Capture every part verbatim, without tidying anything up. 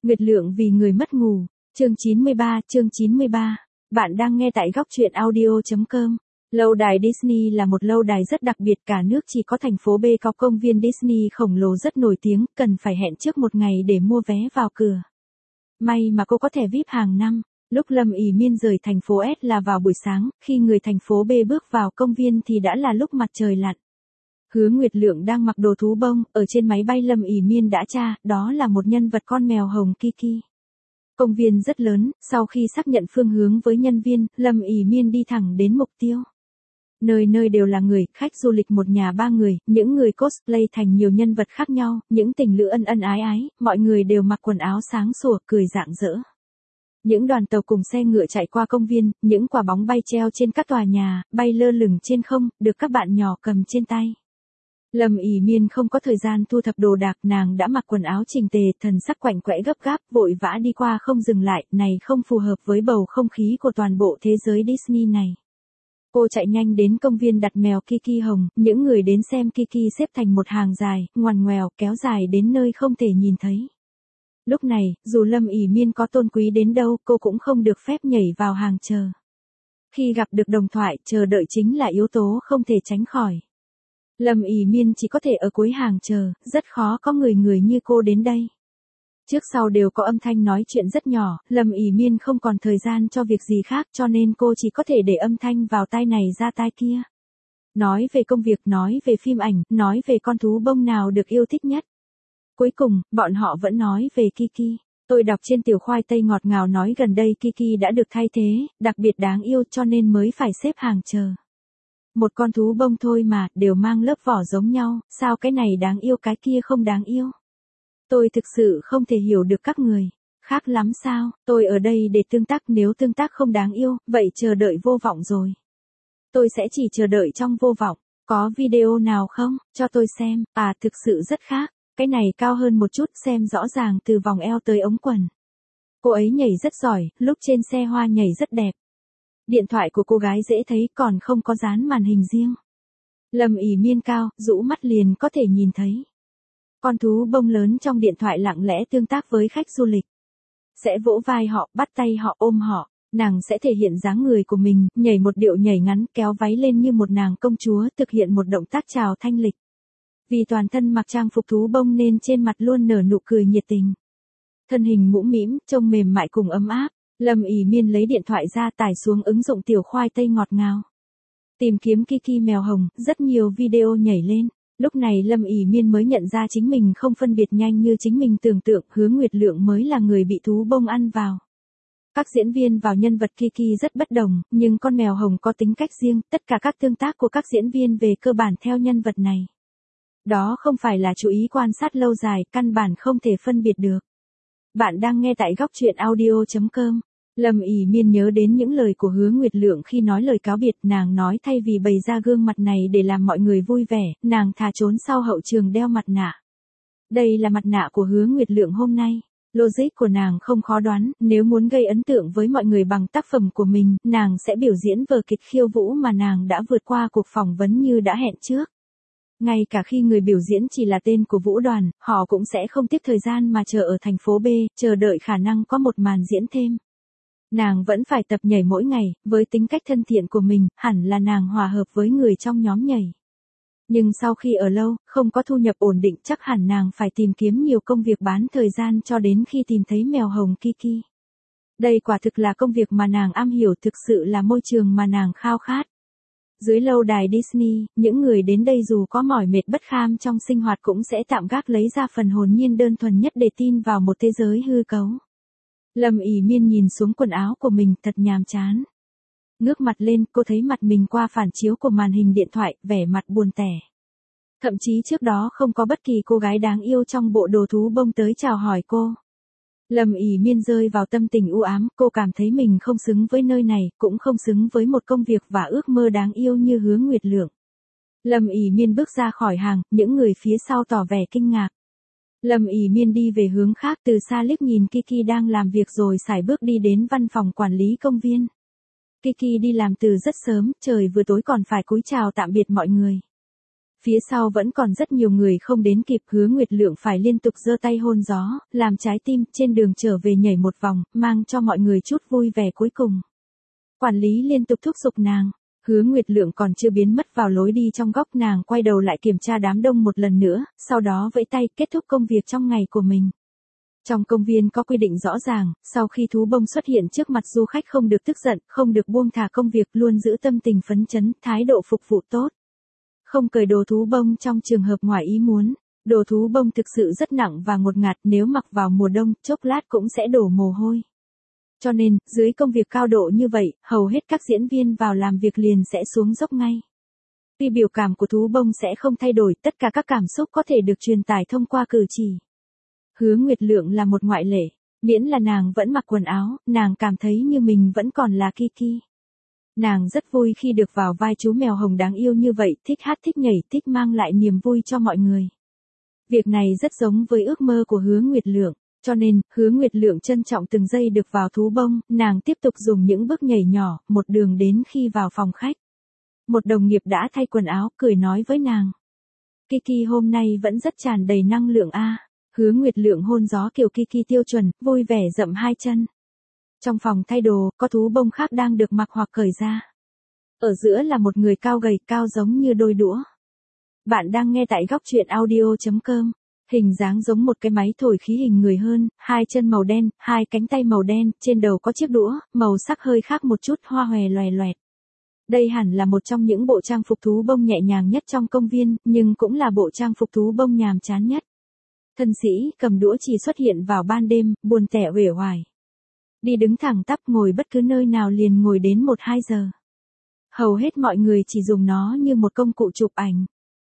Nguyệt Lượng vì người mất ngủ, chương chín mươi ba, chương chín mươi ba. Bạn đang nghe tại góc truyện audio chấm com. Lâu đài Disney là một lâu đài rất đặc biệt, cả nước chỉ có thành phố B có công viên Disney khổng lồ rất nổi tiếng, cần phải hẹn trước một ngày để mua vé vào cửa. May mà cô có thẻ vi ai pi hàng năm. Lúc Lâm ỷ Miên rời thành phố S là vào buổi sáng, khi người thành phố B bước vào công viên thì đã là lúc mặt trời lặn. Hứa Nguyệt Lượng đang mặc đồ thú bông, ở trên máy bay Lâm ỷ Miên đã tra, đó là một nhân vật con mèo hồng Kiki. Công viên rất lớn, sau khi xác nhận phương hướng với nhân viên, Lâm ỷ Miên đi thẳng đến mục tiêu. Nơi nơi đều là người, khách du lịch một nhà ba người, những người cosplay thành nhiều nhân vật khác nhau, những tình lữ ân ân ái ái, mọi người đều mặc quần áo sáng sủa, cười rạng rỡ. Những đoàn tàu cùng xe ngựa chạy qua công viên, những quả bóng bay treo trên các tòa nhà, bay lơ lửng trên không, được các bạn nhỏ cầm trên tay. Lâm ỷ Miên không có thời gian thu thập đồ đạc, nàng đã mặc quần áo chỉnh tề, thần sắc quạnh quẽ gấp gáp, vội vã đi qua không dừng lại, này không phù hợp với bầu không khí của toàn bộ thế giới Disney này. Cô chạy nhanh đến công viên đặt mèo Kiki hồng, những người đến xem Kiki xếp thành một hàng dài, ngoằn ngoèo, kéo dài đến nơi không thể nhìn thấy. Lúc này, dù Lâm ỷ Miên có tôn quý đến đâu, cô cũng không được phép nhảy vào hàng chờ. Khi gặp được đồng thoại, chờ đợi chính là yếu tố không thể tránh khỏi. Lâm ỷ Miên chỉ có thể ở cuối hàng chờ, rất khó có người người như cô đến đây. Trước sau đều có âm thanh nói chuyện rất nhỏ, Lâm ỷ Miên không còn thời gian cho việc gì khác, cho nên cô chỉ có thể để âm thanh vào tai này ra tai kia. Nói về công việc, nói về phim ảnh, nói về con thú bông nào được yêu thích nhất. Cuối cùng, bọn họ vẫn nói về Kiki. Tôi đọc trên tiểu khoai tây ngọt ngào nói gần đây Kiki đã được thay thế, đặc biệt đáng yêu cho nên mới phải xếp hàng chờ. Một con thú bông thôi mà, đều mang lớp vỏ giống nhau, sao cái này đáng yêu cái kia không đáng yêu? Tôi thực sự không thể hiểu được các người. Khác lắm sao, tôi ở đây để tương tác, nếu tương tác không đáng yêu, vậy chờ đợi vô vọng rồi. Tôi sẽ chỉ chờ đợi trong vô vọng. Có video nào không, cho tôi xem, à thực sự rất khác. Cái này cao hơn một chút, xem rõ ràng từ vòng eo tới ống quần. Cô ấy nhảy rất giỏi, lúc trên xe hoa nhảy rất đẹp. Điện thoại của cô gái dễ thấy, còn không có dán màn hình riêng. Lâm ỷ Miên cao, rũ mắt liền có thể nhìn thấy. Con thú bông lớn trong điện thoại lặng lẽ tương tác với khách du lịch. Sẽ vỗ vai họ, bắt tay họ, ôm họ. Nàng sẽ thể hiện dáng người của mình, nhảy một điệu nhảy ngắn, kéo váy lên như một nàng công chúa, thực hiện một động tác chào thanh lịch. Vì toàn thân mặc trang phục thú bông nên trên mặt luôn nở nụ cười nhiệt tình. Thân hình mũm mĩm, trông mềm mại cùng ấm áp. Lâm ỷ Miên lấy điện thoại ra, tải xuống ứng dụng tiểu khoai tây ngọt ngào. Tìm kiếm Kiki mèo hồng, rất nhiều video nhảy lên. Lúc này Lâm ỷ Miên mới nhận ra chính mình không phân biệt nhanh như chính mình tưởng tượng, Hứa Nguyệt Lượng mới là người bị thú bông ăn vào. Các diễn viên vào nhân vật Kiki rất bất đồng, nhưng con mèo hồng có tính cách riêng, tất cả các tương tác của các diễn viên về cơ bản theo nhân vật này. Đó không phải là chú ý quan sát lâu dài, căn bản không thể phân biệt được. Bạn đang nghe tại góc truyện audio chấm com. Lâm ỷ Miên nhớ đến những lời của Hứa Nguyệt Lượng khi nói lời cáo biệt, nàng nói thay vì bày ra gương mặt này để làm mọi người vui vẻ, nàng thà trốn sau hậu trường đeo mặt nạ. Đây là mặt nạ của Hứa Nguyệt Lượng hôm nay. Logic của nàng không khó đoán, nếu muốn gây ấn tượng với mọi người bằng tác phẩm của mình, nàng sẽ biểu diễn vở kịch khiêu vũ mà nàng đã vượt qua cuộc phỏng vấn như đã hẹn trước. Ngay cả khi người biểu diễn chỉ là tên của vũ đoàn, họ cũng sẽ không tiếc thời gian mà chờ ở thành phố B, chờ đợi khả năng có một màn diễn thêm. Nàng vẫn phải tập nhảy mỗi ngày, với tính cách thân thiện của mình, hẳn là nàng hòa hợp với người trong nhóm nhảy. Nhưng sau khi ở lâu, không có thu nhập ổn định, chắc hẳn nàng phải tìm kiếm nhiều công việc bán thời gian cho đến khi tìm thấy mèo hồng Kiki. Đây quả thực là công việc mà nàng am hiểu, thực sự là môi trường mà nàng khao khát. Dưới lâu đài Disney, những người đến đây dù có mỏi mệt bất kham trong sinh hoạt cũng sẽ tạm gác lấy ra phần hồn nhiên đơn thuần nhất để tin vào một thế giới hư cấu. Lâm ỷ Miên nhìn xuống quần áo của mình, thật nhàm chán. Ngước mặt lên, cô thấy mặt mình qua phản chiếu của màn hình điện thoại, vẻ mặt buồn tẻ. Thậm chí trước đó không có bất kỳ cô gái đáng yêu trong bộ đồ thú bông tới chào hỏi cô. Lâm ỷ Miên rơi vào tâm tình u ám, cô cảm thấy mình không xứng với nơi này, cũng không xứng với một công việc và ước mơ đáng yêu như Hứa Nguyệt Lượng. Lâm ỷ Miên bước ra khỏi hàng, những người phía sau tỏ vẻ kinh ngạc. Lâm ỷ Miên đi về hướng khác, từ xa liếc nhìn Kiki đang làm việc rồi sải bước đi đến văn phòng quản lý công viên. Kiki đi làm từ rất sớm, trời vừa tối còn phải cúi chào tạm biệt mọi người. Phía sau vẫn còn rất nhiều người không đến kịp, Hứa Nguyệt Lượng phải liên tục giơ tay hôn gió, làm trái tim trên đường trở về nhảy một vòng, mang cho mọi người chút vui vẻ cuối cùng. Quản lý liên tục thúc giục nàng. Hứa Nguyệt Lượng còn chưa biến mất vào lối đi trong góc, nàng quay đầu lại kiểm tra đám đông một lần nữa, sau đó vẫy tay kết thúc công việc trong ngày của mình. Trong công viên có quy định rõ ràng, sau khi thú bông xuất hiện trước mặt du khách không được tức giận, không được buông thả công việc, luôn giữ tâm tình phấn chấn, thái độ phục vụ tốt. Không cởi đồ thú bông trong trường hợp ngoài ý muốn. Đồ thú bông thực sự rất nặng và ngột ngạt, nếu mặc vào mùa đông, chốc lát cũng sẽ đổ mồ hôi. Cho nên, dưới công việc cao độ như vậy, hầu hết các diễn viên vào làm việc liền sẽ xuống dốc ngay. Tuy biểu cảm của thú bông sẽ không thay đổi, tất cả các cảm xúc có thể được truyền tải thông qua cử chỉ. Hứa Nguyệt Lượng là một ngoại lệ, miễn là nàng vẫn mặc quần áo, nàng cảm thấy như mình vẫn còn là Kiki. Nàng rất vui khi được vào vai chú mèo hồng đáng yêu như vậy, thích hát thích nhảy, thích mang lại niềm vui cho mọi người. Việc này rất giống với ước mơ của Hứa Nguyệt Lượng, cho nên, Hứa Nguyệt Lượng trân trọng từng giây được vào thú bông, nàng tiếp tục dùng những bước nhảy nhỏ, một đường đến khi vào phòng khách. Một đồng nghiệp đã thay quần áo, cười nói với nàng. Kiki hôm nay vẫn rất tràn đầy năng lượng a. À. Hứa Nguyệt Lượng hôn gió kiểu Kiki tiêu chuẩn, vui vẻ dậm hai chân. Trong phòng thay đồ, có thú bông khác đang được mặc hoặc cởi ra. Ở giữa là một người cao gầy, cao giống như đôi đũa. Bạn đang nghe tại góc truyện audio chấm com. Hình dáng giống một cái máy thổi khí hình người hơn, hai chân màu đen, hai cánh tay màu đen, trên đầu có chiếc đũa, màu sắc hơi khác một chút, hoa hòe loè loẹt. Đây hẳn là một trong những bộ trang phục thú bông nhẹ nhàng nhất trong công viên, nhưng cũng là bộ trang phục thú bông nhàm chán nhất. Thân sĩ cầm đũa chỉ xuất hiện vào ban đêm, buồn tẻ uể oải. Đi đứng thẳng tắp, ngồi bất cứ nơi nào liền ngồi đến một hai giờ. Hầu hết mọi người chỉ dùng nó như một công cụ chụp ảnh.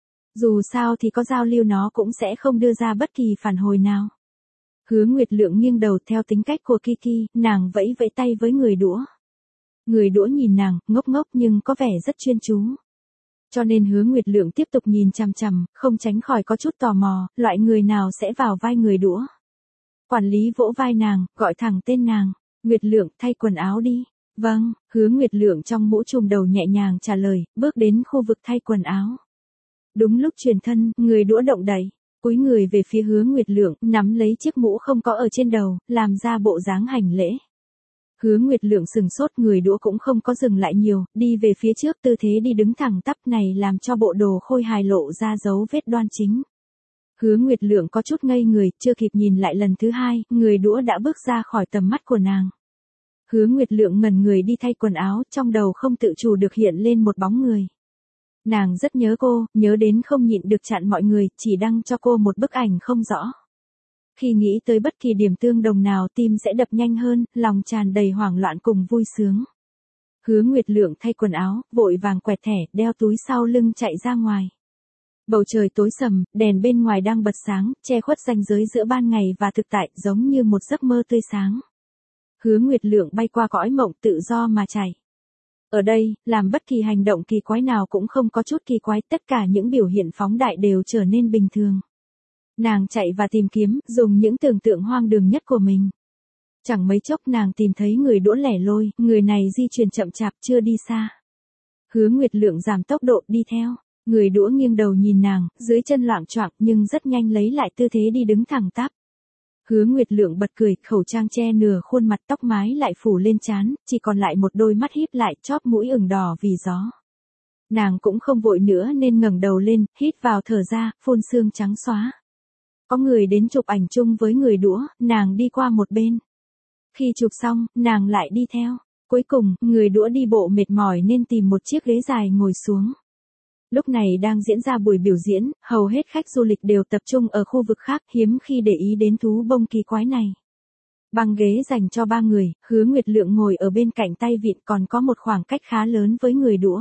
Dù sao thì có giao lưu nó cũng sẽ không đưa ra bất kỳ phản hồi nào. Hứa Nguyệt Lượng nghiêng đầu theo tính cách của Kiki, nàng vẫy vẫy tay với người đũa. Người đũa nhìn nàng, ngốc ngốc nhưng có vẻ rất chuyên chú. Cho nên Hứa Nguyệt Lượng tiếp tục nhìn chằm chằm, không tránh khỏi có chút tò mò, loại người nào sẽ vào vai người đũa. Quản lý vỗ vai nàng, gọi thẳng tên nàng. Nguyệt Lượng, thay quần áo đi. Vâng, Hứa Nguyệt Lượng trong mũ trùm đầu nhẹ nhàng trả lời, bước đến khu vực thay quần áo. Đúng lúc chuyển thân, người đũa động đậy, cúi người về phía Hứa Nguyệt Lượng, nắm lấy chiếc mũ không có ở trên đầu, làm ra bộ dáng hành lễ. Hứa Nguyệt Lượng sừng sốt, người đũa cũng không có dừng lại nhiều, đi về phía trước, tư thế đi đứng thẳng tắp này làm cho bộ đồ khôi hài lộ ra dấu vết đoan chính. Hứa Nguyệt Lượng có chút ngây người, chưa kịp nhìn lại lần thứ hai, người đũa đã bước ra khỏi tầm mắt của nàng. Hứa Nguyệt Lượng ngẩn người đi thay quần áo, trong đầu không tự chủ được hiện lên một bóng người. Nàng rất nhớ cô, nhớ đến không nhịn được chặn mọi người, chỉ đăng cho cô một bức ảnh không rõ. Khi nghĩ tới bất kỳ điểm tương đồng nào, tim sẽ đập nhanh hơn, lòng tràn đầy hoảng loạn cùng vui sướng. Hứa Nguyệt Lượng thay quần áo, vội vàng quẹt thẻ, đeo túi sau lưng chạy ra ngoài. Bầu trời tối sầm, đèn bên ngoài đang bật sáng, che khuất ranh giới giữa ban ngày và thực tại, giống như một giấc mơ tươi sáng. Hứa Nguyệt Lượng bay qua cõi mộng tự do mà chạy. Ở đây, làm bất kỳ hành động kỳ quái nào cũng không có chút kỳ quái, tất cả những biểu hiện phóng đại đều trở nên bình thường. Nàng chạy và tìm kiếm, dùng những tưởng tượng hoang đường nhất của mình. Chẳng mấy chốc nàng tìm thấy người đũa lẻ loi, người này di chuyển chậm chạp chưa đi xa. Hứa Nguyệt Lượng giảm tốc độ đi theo, người đũa nghiêng đầu nhìn nàng, dưới chân loạng choạng nhưng rất nhanh lấy lại tư thế đi đứng thẳng tắp. Hứa Nguyệt Lượng bật cười, khẩu trang che nửa khuôn mặt, tóc mái lại phủ lên trán, chỉ còn lại một đôi mắt híp lại, chóp mũi ửng đỏ vì gió. Nàng cũng không vội nữa nên ngẩng đầu lên, hít vào thở ra, phun sương trắng xóa. Có người đến chụp ảnh chung với người đũa, nàng đi qua một bên. Khi chụp xong, nàng lại đi theo. Cuối cùng, người đũa đi bộ mệt mỏi nên tìm một chiếc ghế dài ngồi xuống. Lúc này đang diễn ra buổi biểu diễn, hầu hết khách du lịch đều tập trung ở khu vực khác, hiếm khi để ý đến thú bông kỳ quái này. Băng ghế dành cho ba người, Hứa Nguyệt Lượng ngồi ở bên cạnh tay vịn, còn có một khoảng cách khá lớn với người đũa.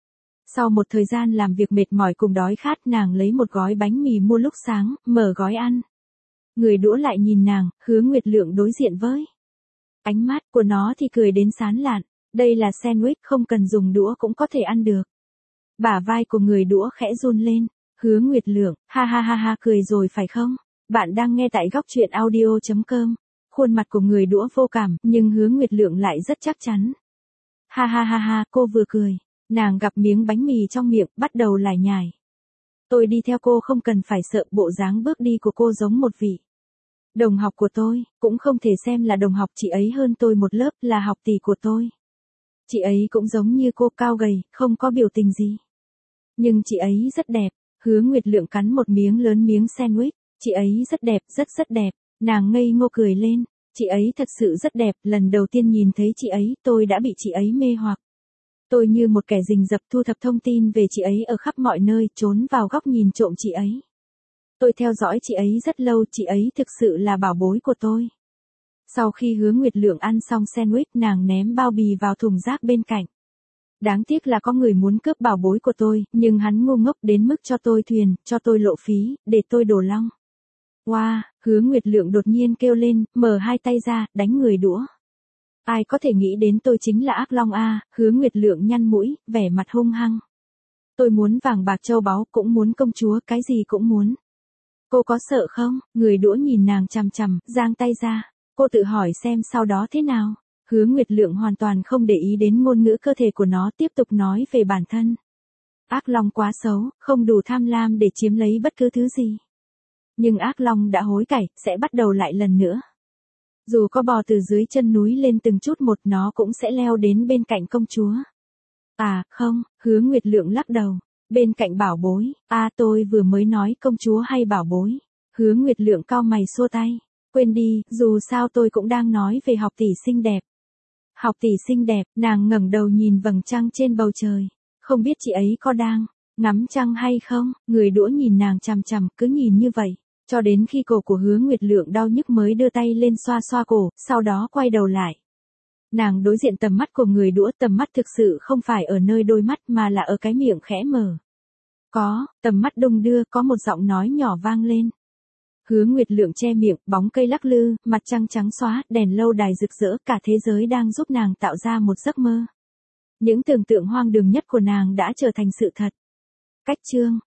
Sau một thời gian làm việc mệt mỏi cùng đói khát, nàng lấy một gói bánh mì mua lúc sáng, mở gói ăn. Người đũa lại nhìn nàng, Hứa Nguyệt Lượng đối diện với. Ánh mắt của nó thì cười đến sán lạn, đây là sandwich, không cần dùng đũa cũng có thể ăn được. Bả vai của người đũa khẽ run lên, Hứa Nguyệt Lượng, ha ha ha ha, cười rồi phải không? Bạn đang nghe tại góc truyện audio chấm com. Khuôn mặt của người đũa vô cảm, nhưng Hứa Nguyệt Lượng lại rất chắc chắn. Ha ha ha ha, cô vừa cười, nàng gặp miếng bánh mì trong miệng, bắt đầu lải nhải. Tôi đi theo cô không cần phải sợ, bộ dáng bước đi của cô giống một vị đồng học của tôi, cũng không thể xem là đồng học, chị ấy hơn tôi một lớp, là học tỷ của tôi. Chị ấy cũng giống như cô, cao gầy, không có biểu tình gì. Nhưng chị ấy rất đẹp. Hứa Nguyệt Lượng cắn một miếng lớn miếng sandwich. Chị ấy rất đẹp, rất rất đẹp. Nàng ngây ngô cười lên. Chị ấy thật sự rất đẹp, lần đầu tiên nhìn thấy chị ấy, tôi đã bị chị ấy mê hoặc. Tôi như một kẻ rình rập thu thập thông tin về chị ấy ở khắp mọi nơi, trốn vào góc nhìn trộm chị ấy. Tôi theo dõi chị ấy rất lâu, chị ấy thực sự là bảo bối của tôi. Sau khi Hứa Nguyệt Lượng ăn xong sandwich, nàng ném bao bì vào thùng rác bên cạnh. Đáng tiếc là có người muốn cướp bảo bối của tôi, nhưng hắn ngu ngốc đến mức cho tôi thuyền, cho tôi lộ phí, để tôi đổ long. Wow, Hứa Nguyệt Lượng đột nhiên kêu lên, mở hai tay ra, đánh người đũa. Ai có thể nghĩ đến tôi chính là ác long a? Hứa Nguyệt Lượng nhăn mũi, vẻ mặt hung hăng. Tôi muốn vàng bạc châu báu, cũng muốn công chúa, cái gì cũng muốn. Cô có sợ không? Người đũa nhìn nàng chằm chằm, giang tay ra. Cô tự hỏi xem sau đó thế nào. Hứa Nguyệt Lượng hoàn toàn không để ý đến ngôn ngữ cơ thể của nó, tiếp tục nói về bản thân. Ác long quá xấu, không đủ tham lam để chiếm lấy bất cứ thứ gì. Nhưng ác long đã hối cải, sẽ bắt đầu lại lần nữa. Dù có bò từ dưới chân núi lên từng chút một, nó cũng sẽ leo đến bên cạnh công chúa. À, không, Hứa Nguyệt Lượng lắc đầu. Bên cạnh bảo bối, à tôi vừa mới nói công chúa hay bảo bối. Hứa Nguyệt Lượng cau mày xua tay. Quên đi, dù sao tôi cũng đang nói về học tỷ xinh đẹp. Học tỷ xinh đẹp, nàng ngẩng đầu nhìn vầng trăng trên bầu trời. Không biết chị ấy có đang ngắm trăng hay không, người đũa nhìn nàng chằm chằm, cứ nhìn như vậy. Cho đến khi cổ của Hứa Nguyệt Lượng đau nhức mới đưa tay lên xoa xoa cổ, sau đó quay đầu lại. Nàng đối diện tầm mắt của người đũa, tầm mắt thực sự không phải ở nơi đôi mắt mà là ở cái miệng khẽ mở. Có, tầm mắt đung đưa, có một giọng nói nhỏ vang lên. Hứa Nguyệt Lượng che miệng, bóng cây lắc lư, mặt trăng trắng xóa, đèn lâu đài rực rỡ, cả thế giới đang giúp nàng tạo ra một giấc mơ. Những tưởng tượng hoang đường nhất của nàng đã trở thành sự thật. Cách chương